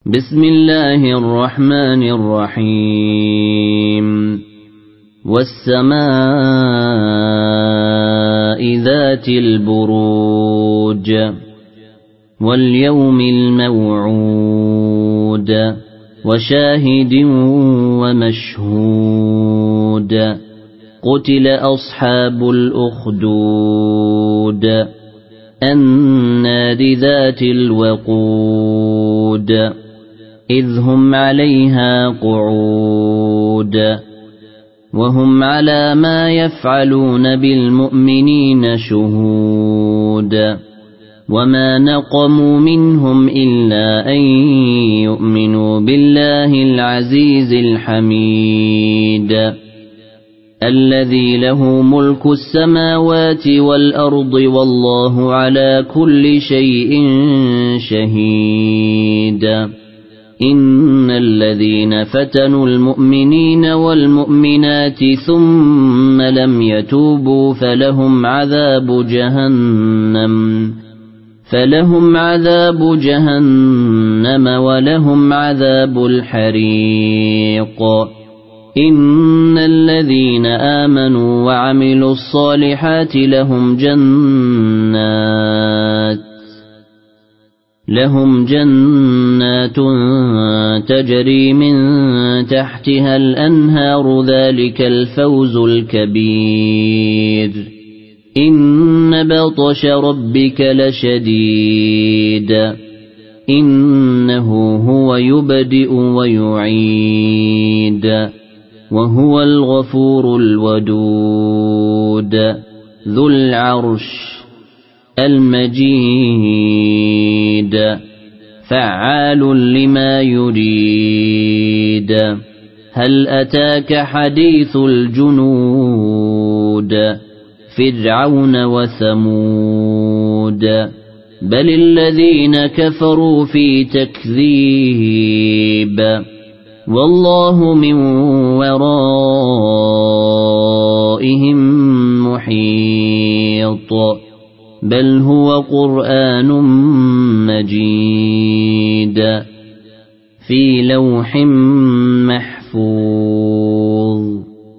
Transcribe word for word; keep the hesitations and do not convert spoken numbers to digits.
بسم الله الرحمن الرحيم والسماء ذات البروج واليوم الموعود وشاهد ومشهود قتل أصحاب الأخدود النار ذات الوقود إذ هم عليها قعود وهم على ما يفعلون بالمؤمنين شهود وما نقموا منهم إلا أن يؤمنوا بالله العزيز الحميد الذي له ملك السماوات والأرض والله على كل شيء شهيد إن الذين فتنوا المؤمنين والمؤمنات ثم لم يتوبوا فلهم عذاب جهنم فلهم عذاب جهنم ولهم عذاب الحريق إن الذين آمنوا وعملوا الصالحات لهم جنات لهم جنات تجري من تحتها الأنهار ذلك الفوز الكبير إن بطش ربك لشديد إنه هو يبدئ ويعيد وهو الغفور الودود ذو العرش المجيد فعال لما يريد هل أتاك حديث الجنود فرعون وثمود بل الذين كفروا في تكذيب والله من ورائهم محيط بل هو قرآن مجيد في لوح محفوظ.